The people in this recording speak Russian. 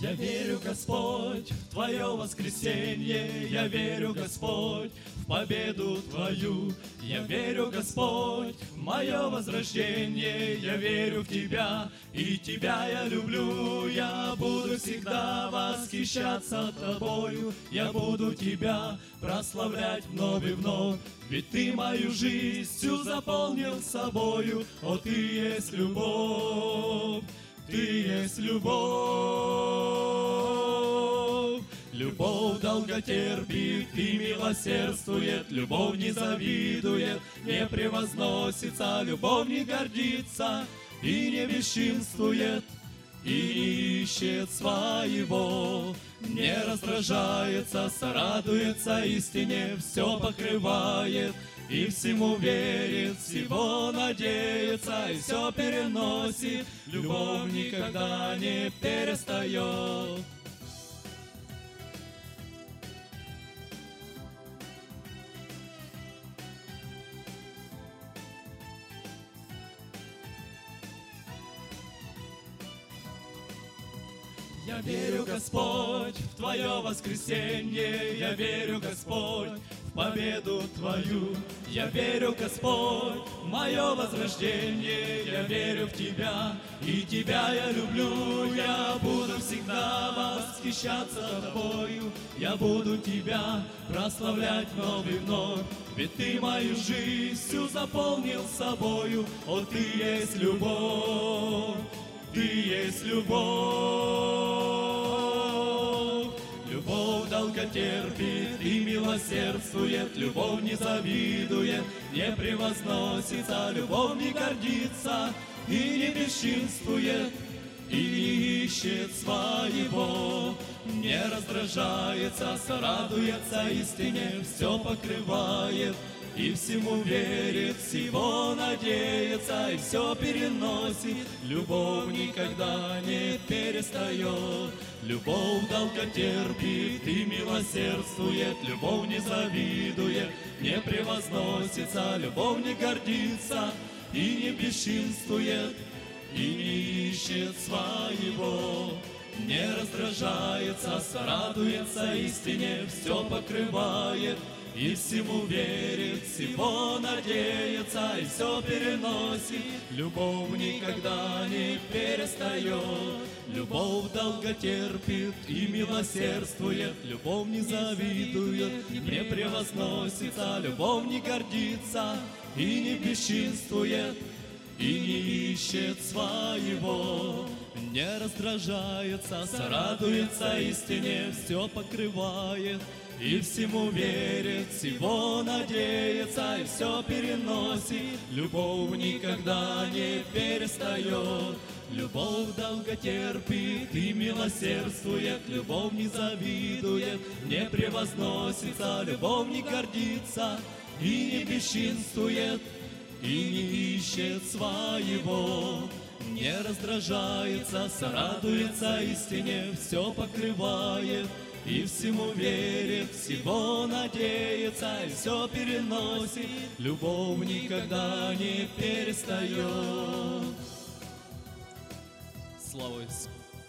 Я верю, Господь, в Твое воскресенье, я верю, Господь, в победу Твою. Я верю, Господь, в мое возрождение, я верю в Тебя, и Тебя я люблю. Я буду всегда восхищаться Тобою, я буду Тебя прославлять вновь и вновь. Ведь Ты мою жизнь всю заполнил собою, о, Ты есть любовь, Ты есть любовь. Любовь долготерпит и милосердствует, любовь не завидует, не превозносится, любовь не гордится и не бесчинствует, и ищет своего, не раздражается, сорадуется истине, все покрывает и всему верит, всего надеется и все переносит, любовь никогда не перестает. Я верю, Господь, в Твое воскресенье, я верю, Господь, в победу Твою. Я верю, Господь, в мое возрождение, я верю в Тебя, и Тебя я люблю. Я буду всегда восхищаться Тобою, я буду Тебя прославлять вновь и вновь. Ведь Ты мою жизнь всю заполнил собою, о, Ты есть любовь, Ты есть любовь. Любовь долготерпит и милосердствует, любовь не завидует, не превозносится, любовь не гордится и не бесчинствует, и не ищет своего, не раздражается, сорадуется истине, все покрывает и всему верит, всего надеется и все переносит. Любовь никогда не перестает, любовь долготерпит и милосердствует, любовь не завидует, не превозносится, любовь не гордится и не бесчинствует, и не ищет своего, не раздражается, сорадуется истине, все покрывает и всему верит, всего надеется и все переносит. Любовь никогда не перестает, любовь долготерпит и милосердствует, любовь не завидует, не превозносится, любовь не гордится и не бесчинствует, и не ищет своего, не раздражается, сорадуется истине, все покрывает и всему верит, всего надеется и все переносит. Любовь никогда не перестает, любовь долготерпит и милосердствует, любовь не завидует, не превозносится, любовь не гордится и не бесчинствует, и не ищет своего, не раздражается, сорадуется истине, все покрывает и всему верит, всего надеется и все переносит. Любовь никогда не перестает. Слава Иисусу!